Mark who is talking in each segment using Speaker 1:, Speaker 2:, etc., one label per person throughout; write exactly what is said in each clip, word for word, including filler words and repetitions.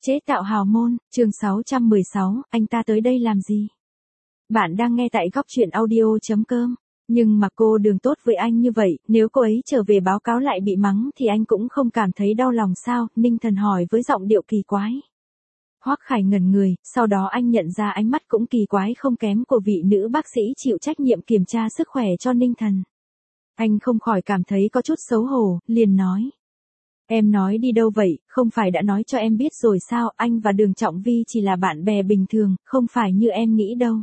Speaker 1: Chế tạo hào môn, chương sáu trăm mười sáu, anh ta tới đây làm gì? Bạn đang nghe tại góc truyện audio.com. Nhưng mà cô Đường tốt với anh như vậy, nếu cô ấy trở về báo cáo lại bị mắng thì anh cũng không cảm thấy đau lòng sao? Ninh Thần hỏi với giọng điệu kỳ quái. Hoắc Khải ngẩn người, sau đó anh nhận ra ánh mắt cũng kỳ quái không kém của vị nữ bác sĩ chịu trách nhiệm kiểm tra sức khỏe cho Ninh Thần. Anh không khỏi cảm thấy có chút xấu hổ, liền nói. Em nói đi đâu vậy, không phải đã nói cho em biết rồi sao, anh và Đường Trọng Vi chỉ là bạn bè bình thường, không phải như em nghĩ đâu.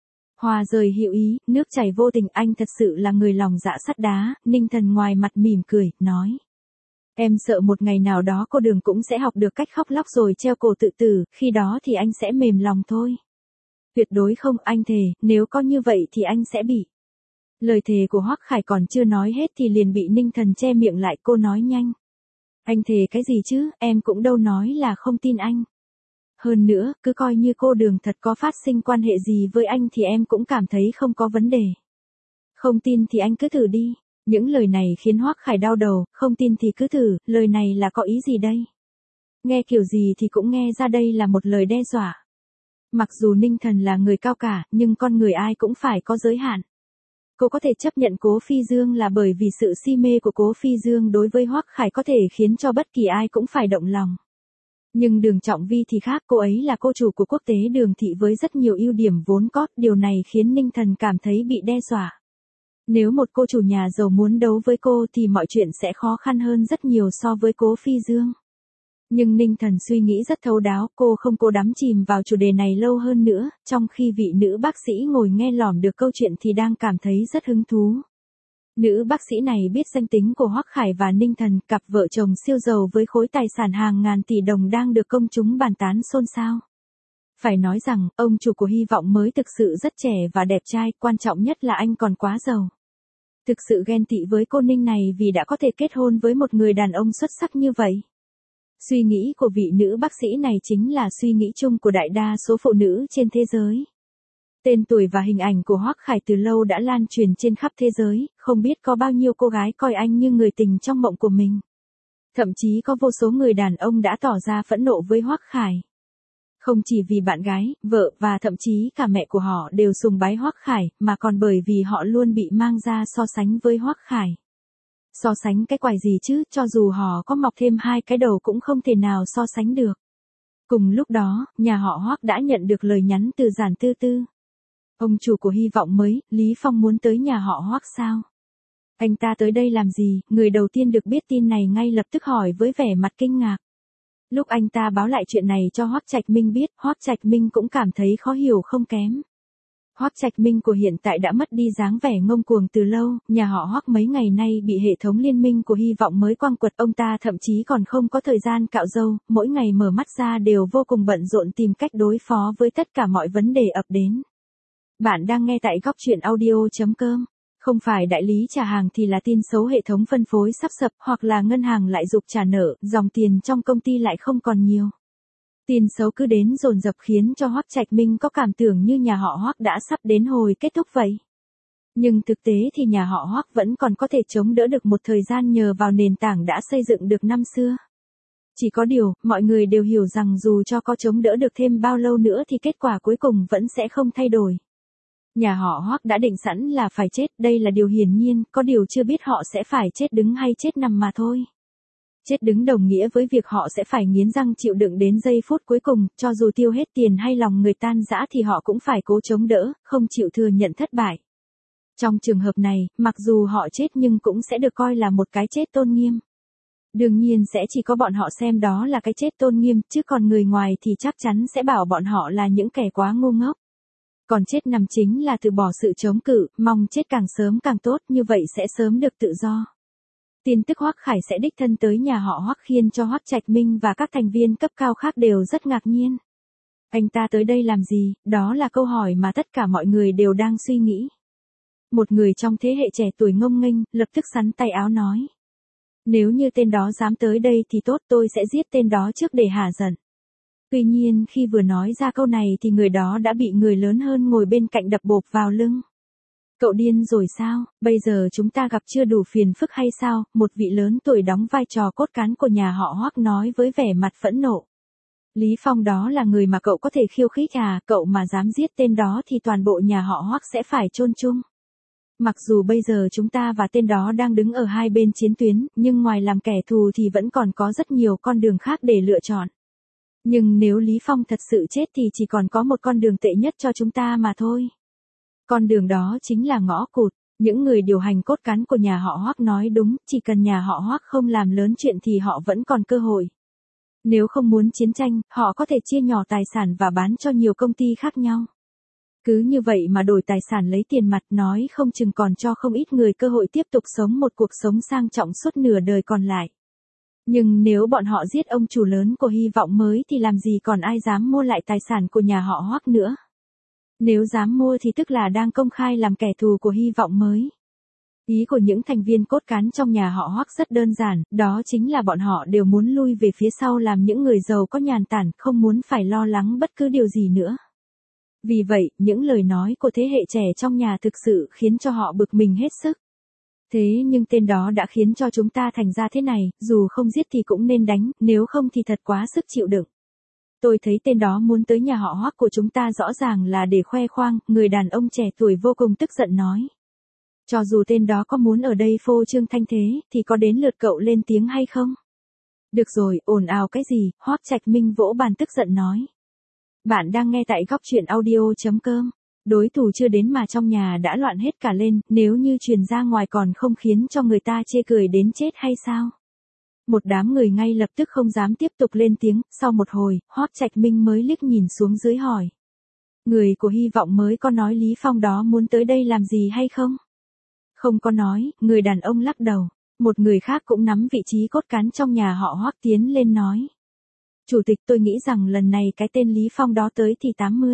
Speaker 1: Hoa rời hữu ý, nước chảy vô tình, anh thật sự là người lòng dạ sắt đá. Ninh Thần ngoài mặt mỉm cười, nói. Em sợ một ngày nào đó cô Đường cũng sẽ học được cách khóc lóc rồi treo cổ tự tử, khi đó thì anh sẽ mềm lòng thôi. Tuyệt đối không, anh thề, nếu có như vậy thì anh sẽ bị. Lời thề của Hoắc Khải còn chưa nói hết thì liền bị Ninh Thần che miệng lại, cô nói nhanh. Anh thề cái gì chứ, em cũng đâu nói là không tin anh. Hơn nữa, cứ coi như cô Đường thật có phát sinh quan hệ gì với anh thì em cũng cảm thấy không có vấn đề. Không tin thì anh cứ thử đi. Những lời này khiến Hoắc Khải đau đầu, không tin thì cứ thử, lời này là có ý gì đây? Nghe kiểu gì thì cũng nghe ra đây là một lời đe dọa. Mặc dù Ninh Thần là người cao cả, nhưng con người ai cũng phải có giới hạn. Cô có thể chấp nhận Cố Phi Dương là bởi vì sự si mê của Cố Phi Dương đối với Hoắc Khải có thể khiến cho bất kỳ ai cũng phải động lòng. Nhưng Đường Trọng Vi thì khác, cô ấy là cô chủ của quốc tế Đường thị với rất nhiều ưu điểm vốn có, điều này khiến Ninh Thần cảm thấy bị đe dọa. Nếu một cô chủ nhà giàu muốn đấu với cô thì mọi chuyện sẽ khó khăn hơn rất nhiều so với Cố Phi Dương. Nhưng Ninh Thần suy nghĩ rất thấu đáo, cô không cố đắm chìm vào chủ đề này lâu hơn nữa, trong khi vị nữ bác sĩ ngồi nghe lỏm được câu chuyện thì đang cảm thấy rất hứng thú. Nữ bác sĩ này biết danh tính của Hoắc Khải và Ninh Thần, cặp vợ chồng siêu giàu với khối tài sản hàng ngàn tỷ đồng đang được công chúng bàn tán xôn xao. Phải nói rằng, ông chủ của Hy vọng mới thực sự rất trẻ và đẹp trai, quan trọng nhất là anh còn quá giàu. Thực sự ghen tị với cô Ninh này vì đã có thể kết hôn với một người đàn ông xuất sắc như vậy. Suy nghĩ của vị nữ bác sĩ này chính là suy nghĩ chung của đại đa số phụ nữ trên thế giới. Tên tuổi và hình ảnh của Hoắc Khải từ lâu đã lan truyền trên khắp thế giới, không biết có bao nhiêu cô gái coi anh như người tình trong mộng của mình. Thậm chí có vô số người đàn ông đã tỏ ra phẫn nộ với Hoắc Khải. Không chỉ vì bạn gái, vợ và thậm chí cả mẹ của họ đều sùng bái Hoắc Khải, mà còn bởi vì họ luôn bị mang ra so sánh với Hoắc Khải. So sánh cái quái gì chứ, cho dù họ có mọc thêm hai cái đầu cũng không thể nào so sánh được. Cùng lúc đó, nhà họ Hoắc đã nhận được lời nhắn từ Giản Tư Tư. Ông chủ của Hy vọng mới, Lý Phong muốn tới nhà họ Hoắc sao? Anh ta tới đây làm gì? Người đầu tiên được biết tin này ngay lập tức hỏi với vẻ mặt kinh ngạc. Lúc anh ta báo lại chuyện này cho Hoắc Trạch Minh biết, Hoắc Trạch Minh cũng cảm thấy khó hiểu không kém. Hoắc Trạch Minh của hiện tại đã mất đi dáng vẻ ngông cuồng từ lâu, nhà họ Hoắc mấy ngày nay bị hệ thống liên minh của Hy vọng mới quăng quật, ông ta thậm chí còn không có thời gian cạo râu, mỗi ngày mở mắt ra đều vô cùng bận rộn tìm cách đối phó với tất cả mọi vấn đề ập đến. Bạn đang nghe tại góc truyện audio.com. Không phải đại lý trả hàng thì là tin xấu, hệ thống phân phối sắp sập, hoặc là ngân hàng lại giục trả nợ, dòng tiền trong công ty lại không còn nhiều. Tin xấu cứ đến dồn dập khiến cho Hoắc Trạch Minh có cảm tưởng như nhà họ Hoắc đã sắp đến hồi kết thúc vậy. Nhưng thực tế thì nhà họ Hoắc vẫn còn có thể chống đỡ được một thời gian nhờ vào nền tảng đã xây dựng được năm xưa. Chỉ có điều, mọi người đều hiểu rằng dù cho có chống đỡ được thêm bao lâu nữa thì kết quả cuối cùng vẫn sẽ không thay đổi. Nhà họ Hoắc đã định sẵn là phải chết, đây là điều hiển nhiên, có điều chưa biết họ sẽ phải chết đứng hay chết nằm mà thôi. Chết đứng đồng nghĩa với việc họ sẽ phải nghiến răng chịu đựng đến giây phút cuối cùng, cho dù tiêu hết tiền hay lòng người tan rã thì họ cũng phải cố chống đỡ, không chịu thừa nhận thất bại. Trong trường hợp này, mặc dù họ chết nhưng cũng sẽ được coi là một cái chết tôn nghiêm. Đương nhiên sẽ chỉ có bọn họ xem đó là cái chết tôn nghiêm, chứ còn người ngoài thì chắc chắn sẽ bảo bọn họ là những kẻ quá ngu ngốc. Còn chết nằm chính là từ bỏ sự chống cự, mong chết càng sớm càng tốt, như vậy sẽ sớm được tự do. Tin tức Hoắc Khải sẽ đích thân tới nhà họ Hoắc khiến cho Hoắc Trạch Minh và các thành viên cấp cao khác đều rất ngạc nhiên. Anh ta tới đây làm gì? Đó là câu hỏi mà tất cả mọi người đều đang suy nghĩ. Một người trong thế hệ trẻ tuổi ngông nghênh, lập tức xắn tay áo nói. Nếu như tên đó dám tới đây thì tốt, tôi sẽ giết tên đó trước để hả giận. Tuy nhiên khi vừa nói ra câu này thì người đó đã bị người lớn hơn ngồi bên cạnh đập bộp vào lưng. Cậu điên rồi sao, bây giờ chúng ta gặp chưa đủ phiền phức hay sao, một vị lớn tuổi đóng vai trò cốt cán của nhà họ Hoắc nói với vẻ mặt phẫn nộ. Lý Phong đó là người mà cậu có thể khiêu khích à, cậu mà dám giết tên đó thì toàn bộ nhà họ Hoắc sẽ phải chôn chung. Mặc dù bây giờ chúng ta và tên đó đang đứng ở hai bên chiến tuyến, nhưng ngoài làm kẻ thù thì vẫn còn có rất nhiều con đường khác để lựa chọn. Nhưng nếu Lý Phong thật sự chết thì chỉ còn có một con đường tệ nhất cho chúng ta mà thôi. Con đường đó chính là ngõ cụt. Những người điều hành cốt cán của nhà họ Hoắc nói đúng, chỉ cần nhà họ Hoắc không làm lớn chuyện thì họ vẫn còn cơ hội. Nếu không muốn chiến tranh, họ có thể chia nhỏ tài sản và bán cho nhiều công ty khác nhau. Cứ như vậy mà đổi tài sản lấy tiền mặt, nói không chừng còn cho không ít người cơ hội tiếp tục sống một cuộc sống sang trọng suốt nửa đời còn lại. Nhưng nếu bọn họ giết ông chủ lớn của Hy vọng mới thì làm gì còn ai dám mua lại tài sản của nhà họ Hoắc nữa. Nếu dám mua thì tức là đang công khai làm kẻ thù của Hy vọng mới. Ý của những thành viên cốt cán trong nhà họ Hoắc rất đơn giản, đó chính là bọn họ đều muốn lui về phía sau làm những người giàu có nhàn tản, không muốn phải lo lắng bất cứ điều gì nữa. Vì vậy, những lời nói của thế hệ trẻ trong nhà thực sự khiến cho họ bực mình hết sức. Thế nhưng tên đó đã khiến cho chúng ta thành ra thế này, dù không giết thì cũng nên đánh, nếu không thì thật quá sức chịu đựng. Tôi thấy tên đó muốn tới nhà họ Hoắc của chúng ta rõ ràng là để khoe khoang, người đàn ông trẻ tuổi vô cùng tức giận nói. Cho dù tên đó có muốn ở đây phô trương thanh thế, thì có đến lượt cậu lên tiếng hay không? Được rồi, ồn ào cái gì, Hoắc Trạch Minh vỗ bàn tức giận nói. Bạn đang nghe tại góc truyện audio chấm com. Đối thủ chưa đến mà trong nhà đã loạn hết cả lên, nếu như truyền ra ngoài còn không khiến cho người ta chê cười đến chết hay sao? Một đám người ngay lập tức không dám tiếp tục lên tiếng, sau một hồi, Hoắc Trạch Minh mới liếc nhìn xuống dưới hỏi. Người của Hy vọng mới có nói Lý Phong đó muốn tới đây làm gì hay không? Không có nói, người đàn ông lắc đầu. Một người khác cũng nắm vị trí cốt cán trong nhà họ Hoắc tiến lên nói. Chủ tịch, tôi nghĩ rằng lần này cái tên Lý Phong đó tới thì tám mươi.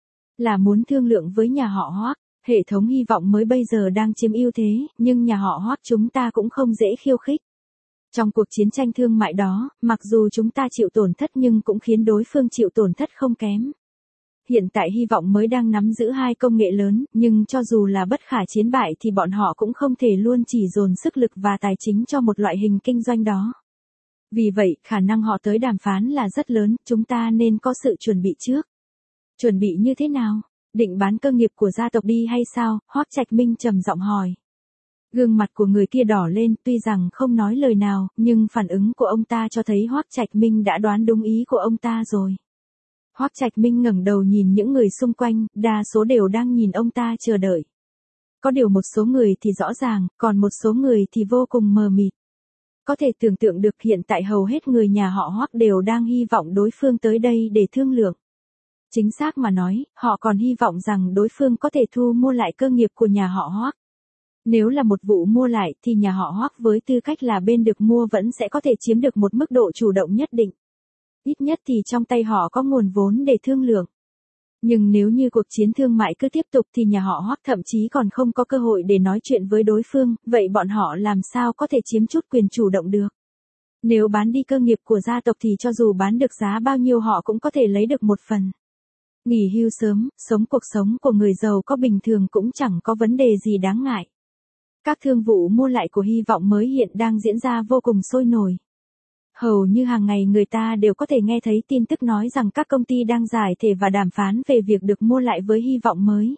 Speaker 1: Là muốn thương lượng với nhà họ Hoắc. Hệ thống Hy vọng mới bây giờ đang chiếm ưu thế, nhưng nhà họ Hoắc chúng ta cũng không dễ khiêu khích. Trong cuộc chiến tranh thương mại đó, mặc dù chúng ta chịu tổn thất nhưng cũng khiến đối phương chịu tổn thất không kém. Hiện tại Hy vọng mới đang nắm giữ hai công nghệ lớn, nhưng cho dù là bất khả chiến bại thì bọn họ cũng không thể luôn chỉ dồn sức lực và tài chính cho một loại hình kinh doanh đó. Vì vậy, khả năng họ tới đàm phán là rất lớn, chúng ta nên có sự chuẩn bị trước. Chuẩn bị như thế nào? Định bán cơ nghiệp của gia tộc đi hay sao? Hoắc Trạch Minh trầm giọng hỏi. Gương mặt của người kia đỏ lên, tuy rằng không nói lời nào, nhưng phản ứng của ông ta cho thấy Hoắc Trạch Minh đã đoán đúng ý của ông ta rồi. Hoắc Trạch Minh ngẩng đầu nhìn những người xung quanh, đa số đều đang nhìn ông ta chờ đợi. Có điều một số người thì rõ ràng, còn một số người thì vô cùng mờ mịt. Có thể tưởng tượng được hiện tại hầu hết người nhà họ Hoắc đều đang hy vọng đối phương tới đây để thương lượng. Chính xác mà nói, họ còn hy vọng rằng đối phương có thể thu mua lại cơ nghiệp của nhà họ Hoắc. Nếu là một vụ mua lại thì nhà họ Hoắc với tư cách là bên được mua vẫn sẽ có thể chiếm được một mức độ chủ động nhất định. Ít nhất thì trong tay họ có nguồn vốn để thương lượng. Nhưng nếu như cuộc chiến thương mại cứ tiếp tục thì nhà họ Hoắc thậm chí còn không có cơ hội để nói chuyện với đối phương, vậy bọn họ làm sao có thể chiếm chút quyền chủ động được? Nếu bán đi cơ nghiệp của gia tộc thì cho dù bán được giá bao nhiêu họ cũng có thể lấy được một phần. Nghỉ hưu sớm, sống cuộc sống của người giàu có bình thường cũng chẳng có vấn đề gì đáng ngại. Các thương vụ mua lại của Hy vọng mới hiện đang diễn ra vô cùng sôi nổi. Hầu như hàng ngày người ta đều có thể nghe thấy tin tức nói rằng các công ty đang giải thể và đàm phán về việc được mua lại với Hy vọng mới.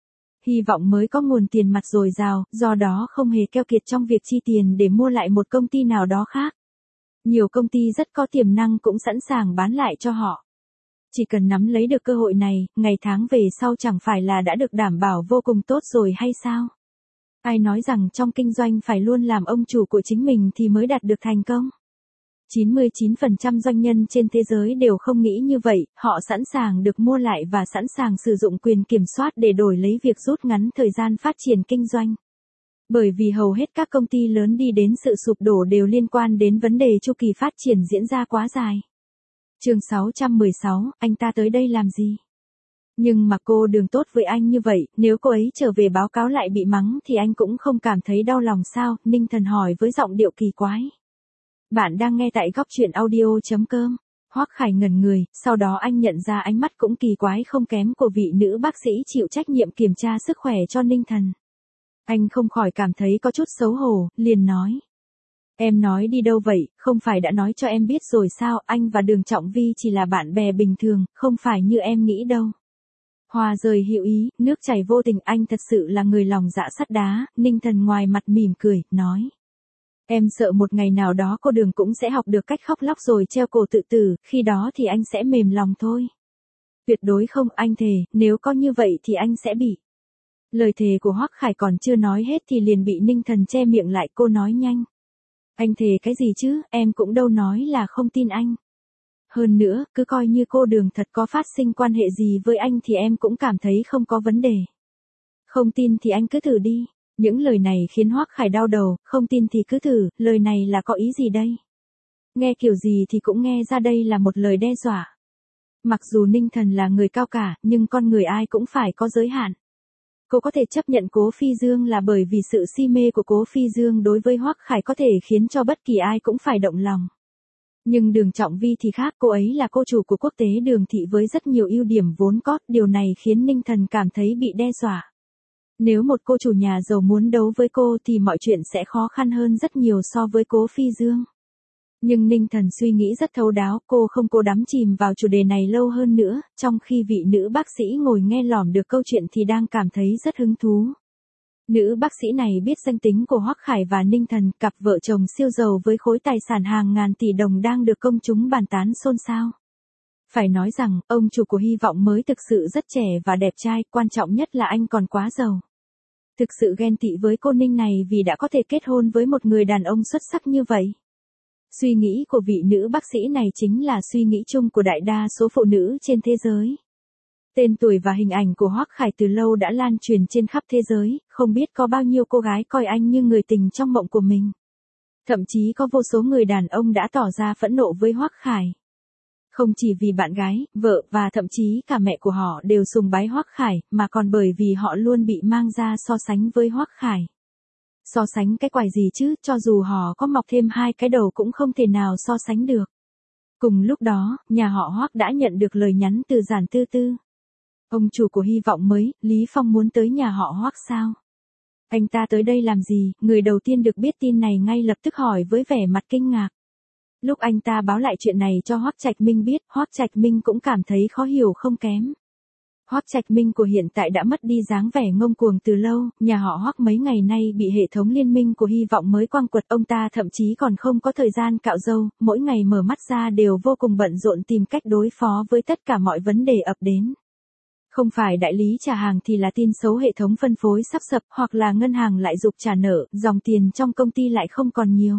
Speaker 1: Hy vọng mới có nguồn tiền mặt dồi dào, do đó không hề keo kiệt trong việc chi tiền để mua lại một công ty nào đó khác. Nhiều công ty rất có tiềm năng cũng sẵn sàng bán lại cho họ. Chỉ cần nắm lấy được cơ hội này, ngày tháng về sau chẳng phải là đã được đảm bảo vô cùng tốt rồi hay sao? Ai nói rằng trong kinh doanh phải luôn làm ông chủ của chính mình thì mới đạt được thành công? chín mươi chín phần trăm doanh nhân trên thế giới đều không nghĩ như vậy, họ sẵn sàng được mua lại và sẵn sàng sử dụng quyền kiểm soát để đổi lấy việc rút ngắn thời gian phát triển kinh doanh. Bởi vì hầu hết các công ty lớn đi đến sự sụp đổ đều liên quan đến vấn đề chu kỳ phát triển diễn ra quá dài. Chương sáu trăm mười sáu, anh ta tới đây làm gì? Nhưng mà cô Đường tốt với anh như vậy, nếu cô ấy trở về báo cáo lại bị mắng thì anh cũng không cảm thấy đau lòng sao? Ninh Thần hỏi với giọng điệu kỳ quái. Bạn đang nghe tại góc truyện audio chấm com. Hoắc Khải ngẩn người, sau đó anh nhận ra ánh mắt cũng kỳ quái không kém của vị nữ bác sĩ chịu trách nhiệm kiểm tra sức khỏe cho Ninh Thần. Anh không khỏi cảm thấy có chút xấu hổ, liền nói. Em nói đi đâu vậy, không phải đã nói cho em biết rồi sao, anh và Đường Trọng Vi chỉ là bạn bè bình thường, không phải như em nghĩ đâu. Hoa rơi hữu ý, nước chảy vô tình, anh thật sự là người lòng dạ sắt đá. Ninh Thần ngoài mặt mỉm cười, nói. Em sợ một ngày nào đó cô Đường cũng sẽ học được cách khóc lóc rồi treo cổ tự tử, khi đó thì anh sẽ mềm lòng thôi. Tuyệt đối không, anh thề, nếu có như vậy thì anh sẽ bị. Lời thề của Hoắc Khải còn chưa nói hết thì liền bị Ninh Thần che miệng lại, cô nói nhanh. Anh thề cái gì chứ, em cũng đâu nói là không tin anh. Hơn nữa, cứ coi như cô Đường thật có phát sinh quan hệ gì với anh thì em cũng cảm thấy không có vấn đề. Không tin thì anh cứ thử đi. Những lời này khiến Hoắc Khải đau đầu, không tin thì cứ thử, lời này là có ý gì đây? Nghe kiểu gì thì cũng nghe ra đây là một lời đe dọa. Mặc dù Ninh Thần là người cao cả, nhưng con người ai cũng phải có giới hạn. Cô có thể chấp nhận Cố Phi Dương là bởi vì sự si mê của Cố Phi Dương đối với Hoắc Khải có thể khiến cho bất kỳ ai cũng phải động lòng. Nhưng Đường Trọng Vi thì khác, cô ấy là cô chủ của quốc tế Đường thị với rất nhiều ưu điểm vốn có, điều này khiến Ninh Thần cảm thấy bị đe dọa. Nếu một cô chủ nhà giàu muốn đấu với cô thì mọi chuyện sẽ khó khăn hơn rất nhiều so với Cố Phi Dương. Nhưng Ninh Thần suy nghĩ rất thấu đáo, cô không cố đắm chìm vào chủ đề này lâu hơn nữa, trong khi vị nữ bác sĩ ngồi nghe lỏm được câu chuyện thì đang cảm thấy rất hứng thú. Nữ bác sĩ này biết danh tính của Hoắc Khải và Ninh Thần, cặp vợ chồng siêu giàu với khối tài sản hàng ngàn tỷ đồng đang được công chúng bàn tán xôn xao. Phải nói rằng, ông chủ của Hy Vọng Mới thực sự rất trẻ và đẹp trai, quan trọng nhất là anh còn quá giàu. Thực sự ghen tị với cô Ninh này vì đã có thể kết hôn với một người đàn ông xuất sắc như vậy. Suy nghĩ của vị nữ bác sĩ này chính là suy nghĩ chung của đại đa số phụ nữ trên thế giới. Tên tuổi và hình ảnh của Hoắc Khải từ lâu đã lan truyền trên khắp thế giới, không biết có bao nhiêu cô gái coi anh như người tình trong mộng của mình. Thậm chí có vô số người đàn ông đã tỏ ra phẫn nộ với Hoắc Khải. Không chỉ vì bạn gái, vợ và thậm chí cả mẹ của họ đều sùng bái Hoắc Khải, mà còn bởi vì họ luôn bị mang ra so sánh với Hoắc Khải. So sánh cái quái gì chứ, cho dù họ có mọc thêm hai cái đầu cũng không thể nào so sánh được. Cùng lúc đó, nhà họ Hoắc đã nhận được lời nhắn từ Giản Tư Tư. Ông chủ của Hy Vọng Mới, Lý Phong muốn tới nhà họ Hoắc sao? Anh ta tới đây làm gì? Người đầu tiên được biết tin này ngay lập tức hỏi với vẻ mặt kinh ngạc. Lúc anh ta báo lại chuyện này cho Hoắc Trạch Minh biết, Hoắc Trạch Minh cũng cảm thấy khó hiểu không kém. Hoắc Trạch Minh của hiện tại đã mất đi dáng vẻ ngông cuồng từ lâu, nhà họ Hoắc mấy ngày nay bị hệ thống liên minh của Hy Vọng Mới quăng quật, ông ta thậm chí còn không có thời gian cạo râu, mỗi ngày mở mắt ra đều vô cùng bận rộn tìm cách đối phó với tất cả mọi vấn đề ập đến. Không phải đại lý trả hàng thì là tin xấu, hệ thống phân phối sắp sập, hoặc là ngân hàng lại giục trả nợ, dòng tiền trong công ty lại không còn nhiều.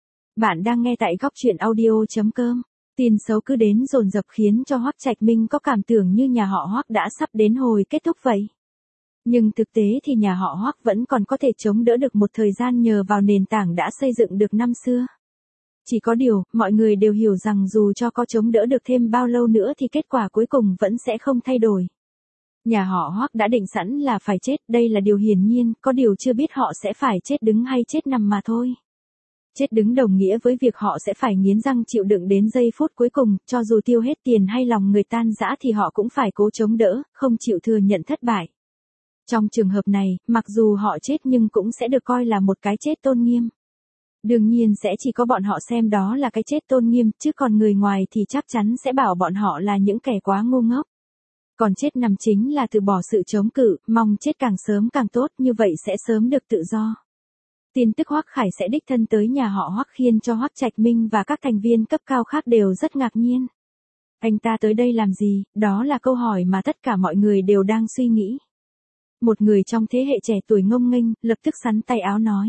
Speaker 1: Bạn đang nghe tại góc truyện audio chấm com. Tin xấu cứ đến dồn dập khiến cho Hoắc Trạch Minh có cảm tưởng như nhà họ Hoắc đã sắp đến hồi kết thúc vậy. Nhưng thực tế thì nhà họ Hoắc vẫn còn có thể chống đỡ được một thời gian nhờ vào nền tảng đã xây dựng được năm xưa. Chỉ có điều, mọi người đều hiểu rằng dù cho có chống đỡ được thêm bao lâu nữa thì kết quả cuối cùng vẫn sẽ không thay đổi. Nhà họ Hoắc đã định sẵn là phải chết, đây là điều hiển nhiên, có điều chưa biết họ sẽ phải chết đứng hay chết nằm mà thôi. Chết đứng đồng nghĩa với việc họ sẽ phải nghiến răng chịu đựng đến giây phút cuối cùng, cho dù tiêu hết tiền hay lòng người tan rã thì họ cũng phải cố chống đỡ, không chịu thừa nhận thất bại. Trong trường hợp này, mặc dù họ chết nhưng cũng sẽ được coi là một cái chết tôn nghiêm. Đương nhiên sẽ chỉ có bọn họ xem đó là cái chết tôn nghiêm, chứ còn người ngoài thì chắc chắn sẽ bảo bọn họ là những kẻ quá ngu ngốc. Còn chết nằm chính là từ bỏ sự chống cự, mong chết càng sớm càng tốt, như vậy sẽ sớm được tự do. Tin tức Hoắc Khải sẽ đích thân tới nhà họ Hoắc khiến cho Hoắc Trạch Minh và các thành viên cấp cao khác đều rất ngạc nhiên. Anh ta tới đây làm gì? Đó là câu hỏi mà tất cả mọi người đều đang suy nghĩ. Một người trong thế hệ trẻ tuổi ngông nghênh, lập tức xắn tay áo nói.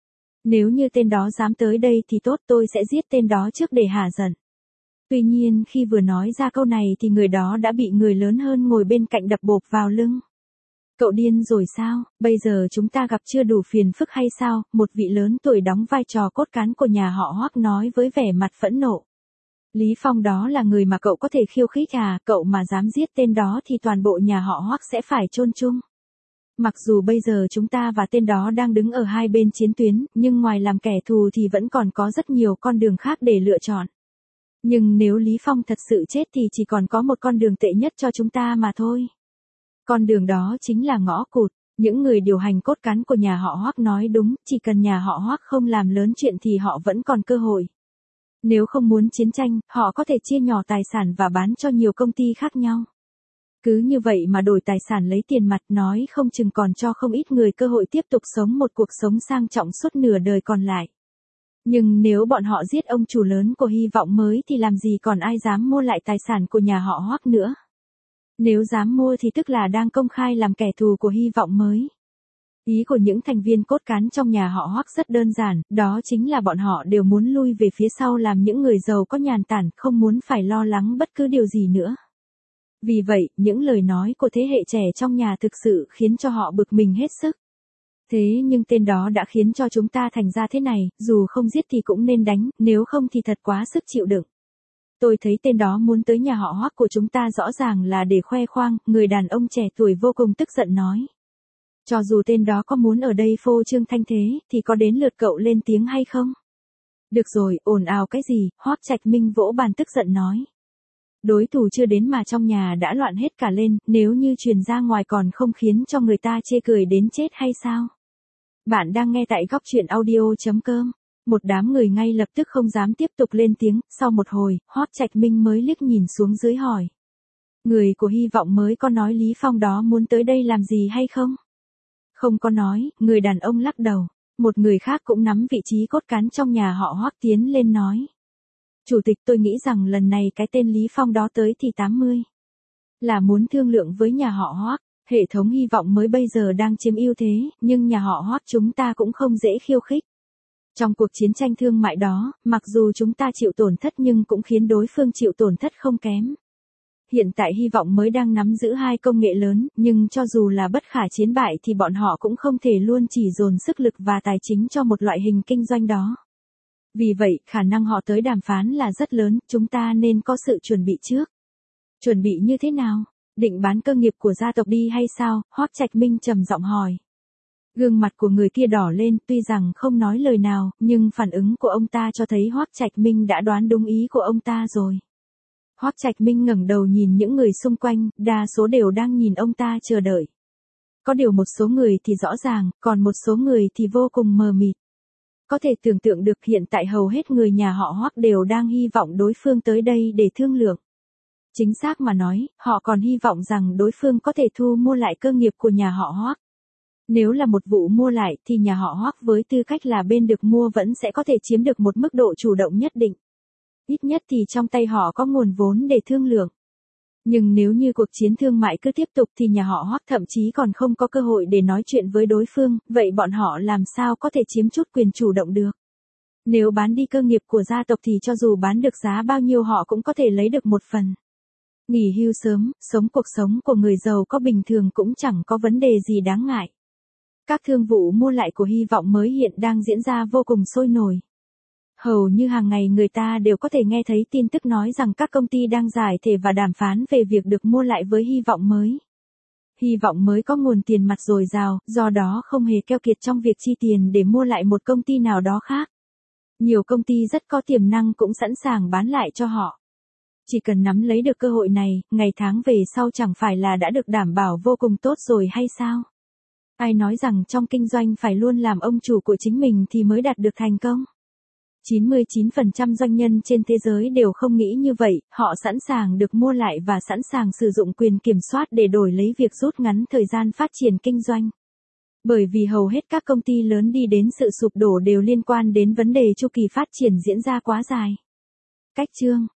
Speaker 1: Nếu như tên đó dám tới đây thì tốt, tôi sẽ giết tên đó trước để hả giận. Tuy nhiên khi vừa nói ra câu này thì người đó đã bị người lớn hơn ngồi bên cạnh đập bộp vào lưng. Cậu điên rồi sao, bây giờ chúng ta gặp chưa đủ phiền phức hay sao, một vị lớn tuổi đóng vai trò cốt cán của nhà họ Hoắc nói với vẻ mặt phẫn nộ. Lý Phong đó là người mà cậu có thể khiêu khích à, cậu mà dám giết tên đó thì toàn bộ nhà họ Hoắc sẽ phải chôn chung. Mặc dù bây giờ chúng ta và tên đó đang đứng ở hai bên chiến tuyến, nhưng ngoài làm kẻ thù thì vẫn còn có rất nhiều con đường khác để lựa chọn. Nhưng nếu Lý Phong thật sự chết thì chỉ còn có một con đường tệ nhất cho chúng ta mà thôi. Con đường đó chính là ngõ cụt. Những người điều hành cốt cán của nhà họ Hoắc nói đúng, chỉ cần nhà họ Hoắc không làm lớn chuyện thì họ vẫn còn cơ hội. Nếu không muốn chiến tranh, họ có thể chia nhỏ tài sản và bán cho nhiều công ty khác nhau. Cứ như vậy mà đổi tài sản lấy tiền mặt, nói không chừng còn cho không ít người cơ hội tiếp tục sống một cuộc sống sang trọng suốt nửa đời còn lại. Nhưng nếu bọn họ giết ông chủ lớn của Hy vọng mới thì làm gì còn ai dám mua lại tài sản của nhà họ Hoắc nữa. Nếu dám mua thì tức là đang công khai làm kẻ thù của Hy vọng mới. Ý của những thành viên cốt cán trong nhà họ Hoắc rất đơn giản, đó chính là bọn họ đều muốn lui về phía sau làm những người giàu có nhàn tản, không muốn phải lo lắng bất cứ điều gì nữa. Vì vậy, những lời nói của thế hệ trẻ trong nhà thực sự khiến cho họ bực mình hết sức. Thế nhưng tên đó đã khiến cho chúng ta thành ra thế này, dù không giết thì cũng nên đánh, nếu không thì thật quá sức chịu đựng. Tôi thấy tên đó muốn tới nhà họ Hoắc của chúng ta rõ ràng là để khoe khoang, người đàn ông trẻ tuổi vô cùng tức giận nói. Cho dù tên đó có muốn ở đây phô trương thanh thế, thì có đến lượt cậu lên tiếng hay không? Được rồi, ồn ào cái gì, Hoắc Trạch Minh vỗ bàn tức giận nói. Đối thủ chưa đến mà trong nhà đã loạn hết cả lên, nếu như truyền ra ngoài còn không khiến cho người ta chê cười đến chết hay sao? Bạn đang nghe tại góc truyện audio.com. Một đám người ngay lập tức không dám tiếp tục lên tiếng, sau một hồi, Hoắc Trạch Minh mới liếc nhìn xuống dưới hỏi. Người của Hy vọng mới có nói Lý Phong đó muốn tới đây làm gì hay không? Không có nói, người đàn ông lắc đầu. Một người khác cũng nắm vị trí cốt cán trong nhà họ Hoắc tiến lên nói. Chủ tịch, tôi nghĩ rằng lần này cái tên Lý Phong đó tới thì tám mươi. Là muốn thương lượng với nhà họ Hoắc. Hệ thống Hy vọng mới bây giờ đang chiếm ưu thế, nhưng nhà họ Hoắc chúng ta cũng không dễ khiêu khích. Trong cuộc chiến tranh thương mại đó, mặc dù chúng ta chịu tổn thất nhưng cũng khiến đối phương chịu tổn thất không kém. Hiện tại Hy vọng mới đang nắm giữ hai công nghệ lớn, nhưng cho dù là bất khả chiến bại thì bọn họ cũng không thể luôn chỉ dồn sức lực và tài chính cho một loại hình kinh doanh đó. Vì vậy, khả năng họ tới đàm phán là rất lớn, chúng ta nên có sự chuẩn bị trước. Chuẩn bị như thế nào? Định bán cơ nghiệp của gia tộc đi hay sao? Hoắc Trạch Minh trầm giọng hỏi. Gương mặt của người kia đỏ lên, tuy rằng không nói lời nào, nhưng phản ứng của ông ta cho thấy Hoắc Trạch Minh đã đoán đúng ý của ông ta rồi. Hoắc Trạch Minh ngẩng đầu nhìn những người xung quanh, đa số đều đang nhìn ông ta chờ đợi. Có điều một số người thì rõ ràng, còn một số người thì vô cùng mờ mịt. Có thể tưởng tượng được hiện tại hầu hết người nhà họ Hoắc đều đang hy vọng đối phương tới đây để thương lượng. Chính xác mà nói, họ còn hy vọng rằng đối phương có thể thu mua lại cơ nghiệp của nhà họ Hoắc. Nếu là một vụ mua lại thì nhà họ Hoắc với tư cách là bên được mua vẫn sẽ có thể chiếm được một mức độ chủ động nhất định. Ít nhất thì trong tay họ có nguồn vốn để thương lượng. Nhưng nếu như cuộc chiến thương mại cứ tiếp tục thì nhà họ Hoắc thậm chí còn không có cơ hội để nói chuyện với đối phương, vậy bọn họ làm sao có thể chiếm chút quyền chủ động được? Nếu bán đi cơ nghiệp của gia tộc thì cho dù bán được giá bao nhiêu họ cũng có thể lấy được một phần. Nghỉ hưu sớm, sống cuộc sống của người giàu có bình thường cũng chẳng có vấn đề gì đáng ngại. Các thương vụ mua lại của Hy vọng mới hiện đang diễn ra vô cùng sôi nổi. Hầu như hàng ngày người ta đều có thể nghe thấy tin tức nói rằng các công ty đang giải thể và đàm phán về việc được mua lại với Hy vọng mới. Hy vọng mới có nguồn tiền mặt dồi dào, do đó không hề keo kiệt trong việc chi tiền để mua lại một công ty nào đó khác. Nhiều công ty rất có tiềm năng cũng sẵn sàng bán lại cho họ. Chỉ cần nắm lấy được cơ hội này, ngày tháng về sau chẳng phải là đã được đảm bảo vô cùng tốt rồi hay sao? Ai nói rằng trong kinh doanh phải luôn làm ông chủ của chính mình thì mới đạt được thành công? chín mươi chín phần trăm doanh nhân trên thế giới đều không nghĩ như vậy, họ sẵn sàng được mua lại và sẵn sàng sử dụng quyền kiểm soát để đổi lấy việc rút ngắn thời gian phát triển kinh doanh. Bởi vì hầu hết các công ty lớn đi đến sự sụp đổ đều liên quan đến vấn đề chu kỳ phát triển diễn ra quá dài. Cách chương